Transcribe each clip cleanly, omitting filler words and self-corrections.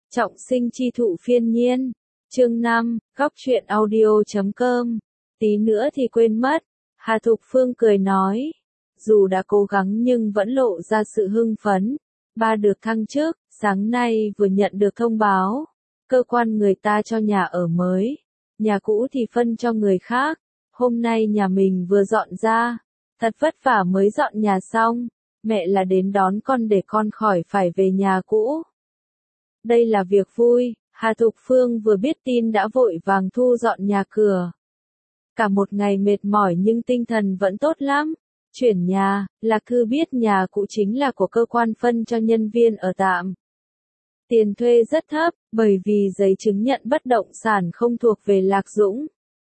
Trọng sinh chi thụ phiên nhiên. Chương 5, góc truyện audio.com. Tí nữa thì quên mất. Hà Thục Phương cười nói. Dù đã cố gắng nhưng vẫn lộ ra sự hưng phấn. Ba được thăng chức, sáng nay vừa nhận được thông báo. Cơ quan người ta cho nhà ở mới. Nhà cũ thì phân cho người khác. Hôm nay nhà mình vừa dọn ra. Thật vất vả mới dọn nhà xong. Mẹ là đến đón con để con khỏi phải về nhà cũ. Đây là việc vui, Hà Thục Phương vừa biết tin đã vội vàng thu dọn nhà cửa. Cả một ngày mệt mỏi nhưng tinh thần vẫn tốt lắm. Chuyển nhà, Lạc Cư biết nhà cũ chính là của cơ quan phân cho nhân viên ở tạm. Tiền thuê rất thấp, bởi vì giấy chứng nhận bất động sản không thuộc về Lạc Dũng.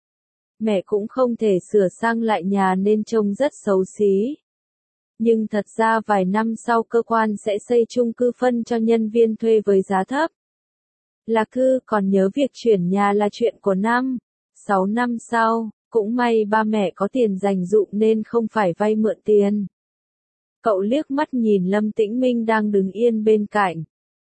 Mẹ cũng không thể sửa sang lại nhà nên trông rất xấu xí. Nhưng thật ra vài năm sau cơ quan sẽ xây chung cư phân cho nhân viên thuê với giá thấp. Lạc Cư còn nhớ việc chuyển nhà là chuyện của 6 năm sau, cũng may ba mẹ có tiền dành dụm nên không phải vay mượn tiền. Cậu liếc mắt nhìn Lâm Tĩnh Minh đang đứng yên bên cạnh.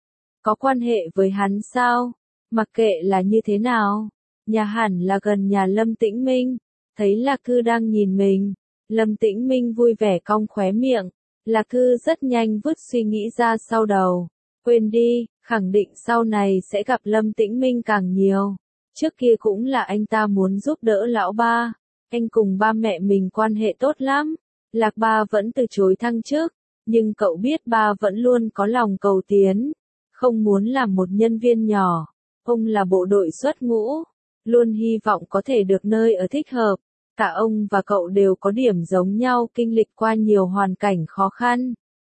Có quan hệ với hắn sao? Mặc kệ là như thế nào, nhà hẳn là gần nhà Lâm Tĩnh Minh. Thấy Lạc Cư đang nhìn mình, Lâm Tĩnh Minh vui vẻ cong khóe miệng. Lạc Cư rất nhanh vứt suy nghĩ ra sau đầu. Quên đi, khẳng định sau này sẽ gặp Lâm Tĩnh Minh càng nhiều. Trước kia cũng là anh ta muốn giúp đỡ lão ba. Anh cùng ba mẹ mình quan hệ tốt lắm. Lạc ba vẫn từ chối thăng chức. Nhưng cậu biết ba vẫn luôn có lòng cầu tiến. Không muốn làm một nhân viên nhỏ. Ông là bộ đội xuất ngũ. Luôn hy vọng có thể được nơi ở thích hợp. Cả ông và cậu đều có điểm giống nhau, kinh lịch qua nhiều hoàn cảnh khó khăn.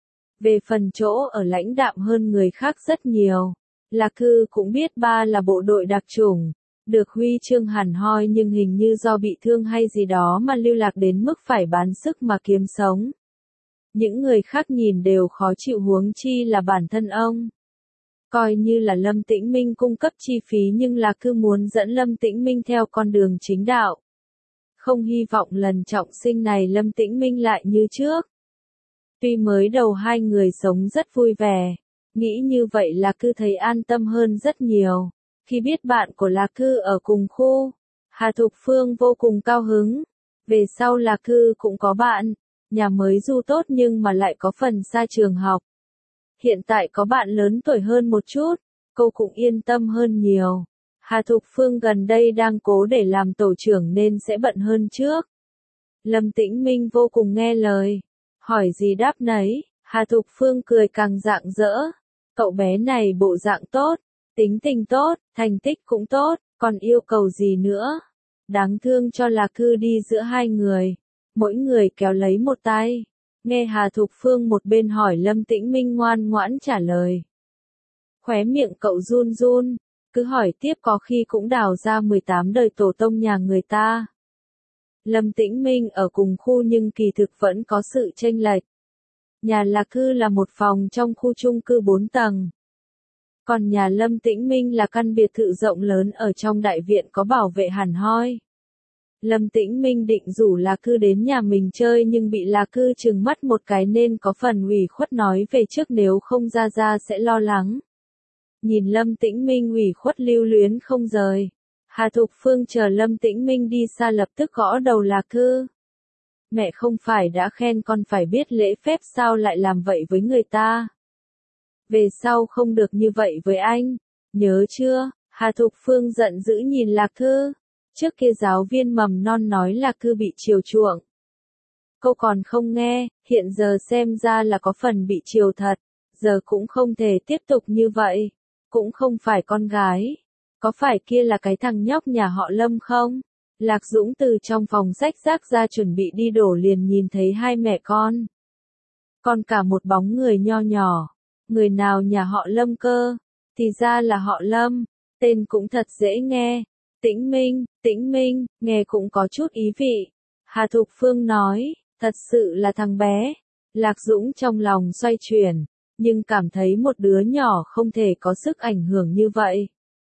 Về phần chỗ ở lãnh đạm hơn người khác rất nhiều. Lạc Cư cũng biết ba là bộ đội đặc chủng, được huy chương hẳn hoi nhưng hình như do bị thương hay gì đó mà lưu lạc đến mức phải bán sức mà kiếm sống. Những người khác nhìn đều khó chịu huống chi là bản thân ông. Coi như là Lâm Tĩnh Minh cung cấp chi phí nhưng Lạc Cư muốn dẫn Lâm Tĩnh Minh theo con đường chính đạo. Không hy vọng lần trọng sinh này Lâm Tĩnh Minh lại như trước. Tuy mới đầu hai người sống rất vui vẻ, nghĩ như vậy Lạc Cư thấy an tâm hơn rất nhiều. Khi biết bạn của Lạc Cư ở cùng khu, Hà Thục Phương vô cùng cao hứng. Về sau Lạc Cư cũng có bạn, nhà mới dù tốt nhưng mà lại có phần xa trường học. Hiện tại có bạn lớn tuổi hơn một chút, cô cũng yên tâm hơn nhiều. Hà Thục Phương gần đây đang cố để làm tổ trưởng nên sẽ bận hơn trước. Lâm Tĩnh Minh vô cùng nghe lời. Hỏi gì đáp nấy, Hà Thục Phương cười càng rạng rỡ. Cậu bé này bộ dạng tốt, tính tình tốt, thành tích cũng tốt, còn yêu cầu gì nữa. Đáng thương cho Lạc Cư đi giữa hai người. Mỗi người kéo lấy một tay. Nghe Hà Thục Phương một bên hỏi Lâm Tĩnh Minh ngoan ngoãn trả lời. Khóe miệng cậu run run. Cứ hỏi tiếp có khi cũng đào ra 18 đời tổ tông nhà người ta. Lâm Tĩnh Minh ở cùng khu nhưng kỳ thực vẫn có sự chênh lệch. Nhà Lạc Cư là một phòng trong khu chung cư 4 tầng. Còn nhà Lâm Tĩnh Minh là căn biệt thự rộng lớn ở trong đại viện có bảo vệ hẳn hoi. Lâm Tĩnh Minh định rủ Lạc Cư đến nhà mình chơi nhưng bị Lạc Cư trừng mắt một cái nên có phần ủy khuất nói về trước nếu không ra sẽ lo lắng. Nhìn Lâm Tĩnh Minh ủy khuất lưu luyến không rời. Hà Thục Phương chờ Lâm Tĩnh Minh đi xa lập tức gõ đầu Lạc Cư. Mẹ không phải đã khen con phải biết lễ phép sao lại làm vậy với người ta. Về sau không được như vậy với anh. Nhớ chưa? Hà Thục Phương giận dữ nhìn Lạc Cư. Trước kia giáo viên mầm non nói Lạc Cư bị chiều chuộng. Cô còn không nghe, hiện giờ xem ra là có phần bị chiều thật. Giờ cũng không thể tiếp tục như vậy. Cũng không phải con gái. Có phải kia là cái thằng nhóc nhà họ Lâm không? Lạc Dũng từ trong phòng xách rác ra chuẩn bị đi đổ liền nhìn thấy hai mẹ con. Còn cả một bóng người nho nhỏ. Người nào nhà họ Lâm cơ? Thì ra là họ Lâm. Tên cũng thật dễ nghe. Tĩnh Minh, nghe cũng có chút ý vị. Hà Thục Phương nói, thật sự là thằng bé. Lạc Dũng trong lòng xoay chuyển. Nhưng cảm thấy một đứa nhỏ không thể có sức ảnh hưởng như vậy.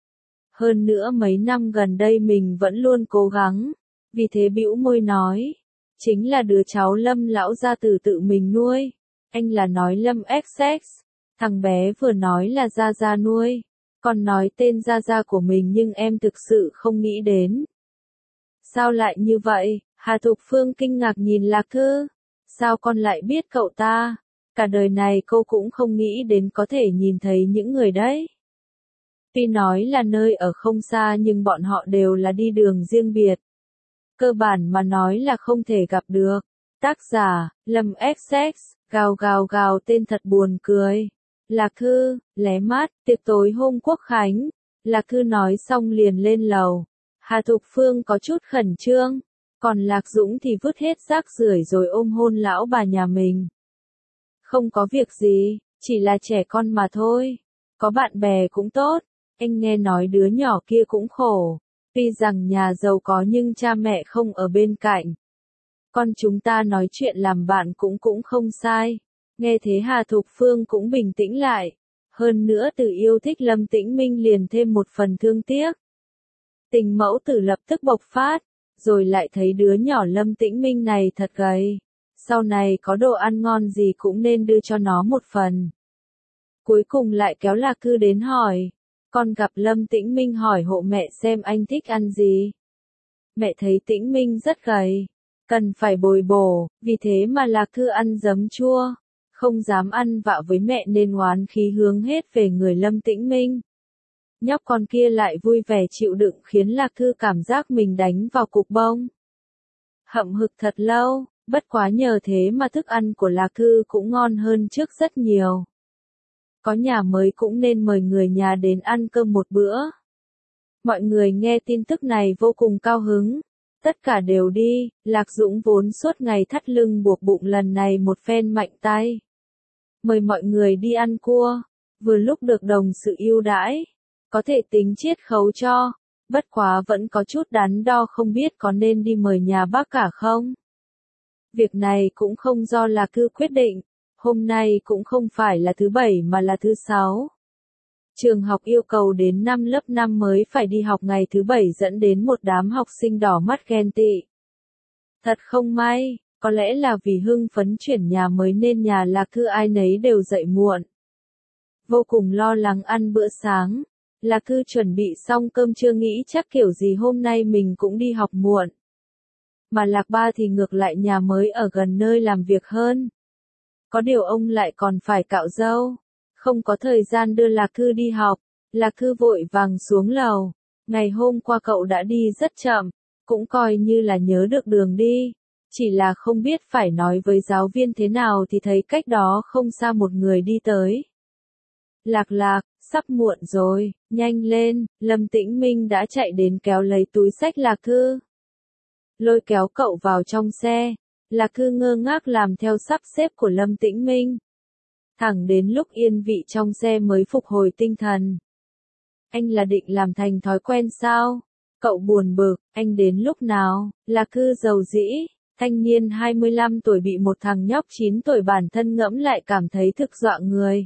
Hơn nữa mấy năm gần đây mình vẫn luôn cố gắng, vì thế bĩu môi nói, chính là đứa cháu Lâm lão gia tử tự mình nuôi. Anh là nói Lâm XX, thằng bé vừa nói là gia nuôi. Con nói tên Gia Gia của mình nhưng em thực sự không nghĩ đến. Sao lại như vậy? Hà Thục Phương kinh ngạc nhìn Lạc Thư. Sao con lại biết cậu ta? Cả đời này cô cũng không nghĩ đến có thể nhìn thấy những người đấy. Tuy nói là nơi ở không xa nhưng bọn họ đều là đi đường riêng biệt. Cơ bản mà nói là không thể gặp được. Tác giả, Lâm XX, gào gào gào tên thật buồn cười. Lạc Thư, lé mắt, tiệc tối hôm Quốc Khánh. Lạc Thư nói xong liền lên lầu. Hà Thục Phương có chút khẩn trương. Còn Lạc Dũng thì vứt hết rác rưởi rồi ôm hôn lão bà nhà mình. Không có việc gì, chỉ là trẻ con mà thôi. Có bạn bè cũng tốt. Anh nghe nói đứa nhỏ kia cũng khổ. Tuy rằng nhà giàu có nhưng cha mẹ không ở bên cạnh. Con chúng ta nói chuyện làm bạn cũng không sai. Nghe thế Hà Thục Phương cũng bình tĩnh lại. Hơn nữa từ yêu thích Lâm Tĩnh Minh liền thêm một phần thương tiếc. Tình mẫu tử lập tức bộc phát. Rồi lại thấy đứa nhỏ Lâm Tĩnh Minh này thật gầy. Sau này có đồ ăn ngon gì cũng nên đưa cho nó một phần. Cuối cùng lại kéo Lạc Thư đến hỏi. Con gặp Lâm Tĩnh Minh hỏi hộ mẹ xem anh thích ăn gì. Mẹ thấy Tĩnh Minh rất gầy. Cần phải bồi bổ, vì thế mà Lạc Thư ăn giấm chua. Không dám ăn vạ với mẹ nên oán khí hướng hết về người Lâm Tĩnh Minh. Nhóc con kia lại vui vẻ chịu đựng khiến Lạc Thư cảm giác mình đánh vào cục bông. Hậm hực thật lâu, bất quá nhờ thế mà thức ăn của Lạc Thư cũng ngon hơn trước rất nhiều. Có nhà mới cũng nên mời người nhà đến ăn cơm một bữa. Mọi người nghe tin tức này vô cùng cao hứng. Tất cả đều đi, Lạc Dũng vốn suốt ngày thắt lưng buộc bụng lần này một phen mạnh tay. Mời mọi người đi ăn cua, vừa lúc được đồng sự ưu đãi. Có thể tính chiết khấu cho, bất quá vẫn có chút đắn đo không biết có nên đi mời nhà bác cả không. Việc này cũng không do Lạc Thư quyết định, hôm nay cũng không phải là thứ 7 mà là thứ 6. Trường học yêu cầu đến năm lớp 5 mới phải đi học ngày thứ 7 dẫn đến một đám học sinh đỏ mắt ghen tị. Thật không may, có lẽ là vì hưng phấn chuyển nhà mới nên nhà Lạc Thư ai nấy đều dậy muộn. Vô cùng lo lắng ăn bữa sáng. Lạc Thư chuẩn bị xong cơm trưa nghĩ chắc kiểu gì hôm nay mình cũng đi học muộn. Mà Lạc Ba thì ngược lại nhà mới ở gần nơi làm việc hơn. Có điều ông lại còn phải cạo râu. Không có thời gian đưa Lạc Thư đi học. Lạc Thư vội vàng xuống lầu. Ngày hôm qua cậu đã đi rất chậm. Cũng coi như là nhớ được đường đi. Chỉ là không biết phải nói với giáo viên thế nào thì thấy cách đó không xa một người đi tới. Lạc Lạc, sắp muộn rồi, nhanh lên, Lâm Tĩnh Minh đã chạy đến kéo lấy túi xách Lạc Thư. Lôi kéo cậu vào trong xe, Lạc Thư ngơ ngác làm theo sắp xếp của Lâm Tĩnh Minh. Thẳng đến lúc yên vị trong xe mới phục hồi tinh thần. Anh là định làm thành thói quen sao? Cậu buồn bực, anh đến lúc nào? Lạc Thư dầu dĩ, thanh niên 25 tuổi bị một thằng nhóc 9 tuổi bản thân ngẫm lại cảm thấy thực dọa người.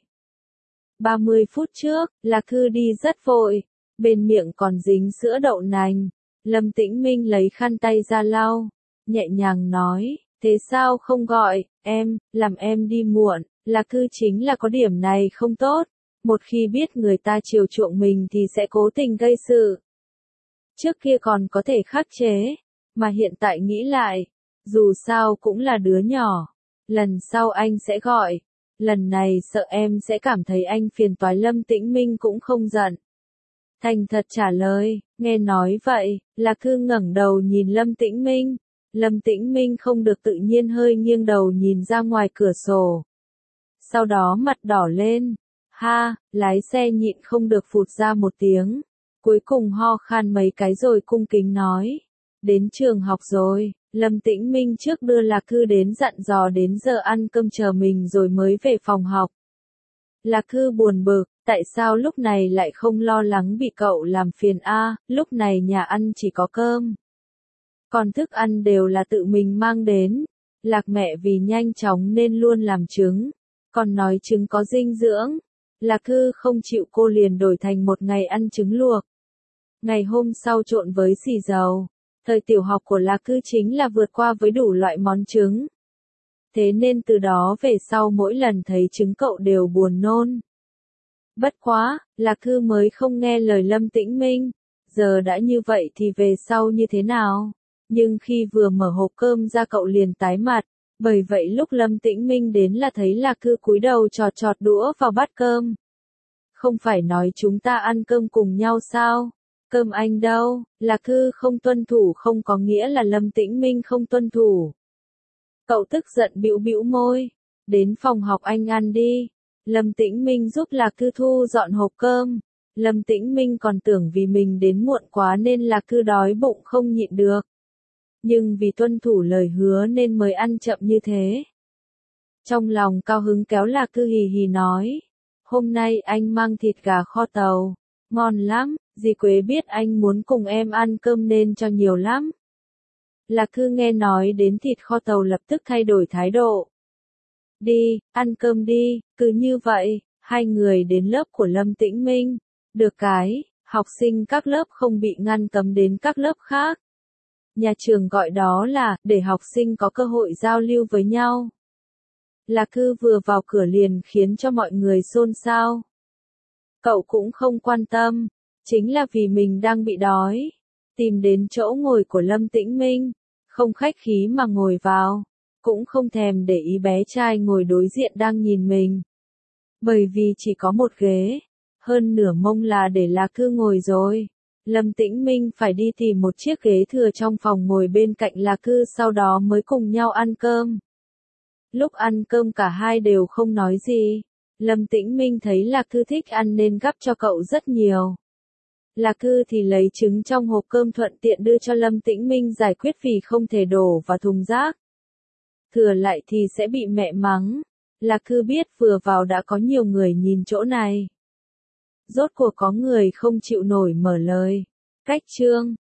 30 phút trước, Lạc Thư đi rất vội, bên miệng còn dính sữa đậu nành. Lâm Tĩnh Minh lấy khăn tay ra lau, nhẹ nhàng nói, thế sao không gọi, em, làm em đi muộn. Lạc Thư chính là có điểm này không tốt, một khi biết người ta chiều chuộng mình thì sẽ cố tình gây sự. Trước kia còn có thể khắc chế, mà hiện tại nghĩ lại, dù sao cũng là đứa nhỏ, lần sau anh sẽ gọi. Lần này sợ em sẽ cảm thấy anh phiền toái. Lâm Tĩnh Minh cũng không giận. Thành thật trả lời, nghe nói vậy, Lạc Thư ngẩng đầu nhìn Lâm Tĩnh Minh. Lâm Tĩnh Minh không được tự nhiên hơi nghiêng đầu nhìn ra ngoài cửa sổ. Sau đó mặt đỏ lên. Ha, lái xe nhịn không được phụt ra một tiếng. Cuối cùng ho khan mấy cái rồi cung kính nói. Đến trường học rồi. Lâm Tĩnh Minh trước đưa Lạc Thư đến dặn dò đến giờ ăn cơm chờ mình rồi mới về phòng học. Lạc Thư buồn bực, tại sao lúc này lại không lo lắng bị cậu làm phiền a? Lúc này nhà ăn chỉ có cơm. Còn thức ăn đều là tự mình mang đến. Lạc mẹ vì nhanh chóng nên luôn làm trứng. Còn nói trứng có dinh dưỡng. Lạc Thư không chịu cô liền đổi thành một ngày ăn trứng luộc. Ngày hôm sau trộn với xì dầu. Thời tiểu học của Lạc Thư chính là vượt qua với đủ loại món trứng. Thế nên từ đó về sau mỗi lần thấy trứng cậu đều buồn nôn. Bất quá, Lạc Thư mới không nghe lời Lâm Tĩnh Minh. Giờ đã như vậy thì về sau như thế nào? Nhưng khi vừa mở hộp cơm ra cậu liền tái mặt. Bởi vậy lúc Lâm Tĩnh Minh đến là thấy Lạc Thư cúi đầu chọt chọt đũa vào bát cơm. Không phải nói chúng ta ăn cơm cùng nhau sao? Cơm anh đâu? Lạc Thư không tuân thủ không có nghĩa là Lâm Tĩnh Minh không tuân thủ. Cậu tức giận bĩu bĩu môi. Đến phòng học anh ăn đi. Lâm Tĩnh Minh giúp Lạc Thư thu dọn hộp cơm. Lâm Tĩnh Minh còn tưởng vì mình đến muộn quá nên Lạc Thư đói bụng không nhịn được. Nhưng vì tuân thủ lời hứa nên mới ăn chậm như thế. Trong lòng cao hứng kéo Lạc Thư hì hì nói. Hôm nay anh mang thịt gà kho tàu. Ngon lắm, dì Quế biết anh muốn cùng em ăn cơm nên cho nhiều lắm. Lạc Thư nghe nói đến thịt kho tàu lập tức thay đổi thái độ. Đi, ăn cơm đi, cứ như vậy, hai người đến lớp của Lâm Tĩnh Minh. Được cái, học sinh các lớp không bị ngăn cấm đến các lớp khác. Nhà trường gọi đó là, để học sinh có cơ hội giao lưu với nhau. Lạc Thư vừa vào cửa liền khiến cho mọi người xôn xao. Cậu cũng không quan tâm, chính là vì mình đang bị đói. Tìm đến chỗ ngồi của Lâm Tĩnh Minh, không khách khí mà ngồi vào, cũng không thèm để ý bé trai ngồi đối diện đang nhìn mình. Bởi vì chỉ có một ghế, hơn nửa mông là để Lạc Thư ngồi rồi. Lâm Tĩnh Minh phải đi tìm một chiếc ghế thừa trong phòng ngồi bên cạnh Lạc Thư sau đó mới cùng nhau ăn cơm. Lúc ăn cơm cả hai đều không nói gì. Lâm Tĩnh Minh thấy Lạc Thư thích ăn nên gắp cho cậu rất nhiều. Lạc Thư thì lấy trứng trong hộp cơm thuận tiện đưa cho Lâm Tĩnh Minh giải quyết vì không thể đổ vào thùng rác. Thừa lại thì sẽ bị mẹ mắng. Lạc Thư biết vừa vào đã có nhiều người nhìn chỗ này. Rốt cuộc có người không chịu nổi mở lời. Cách chương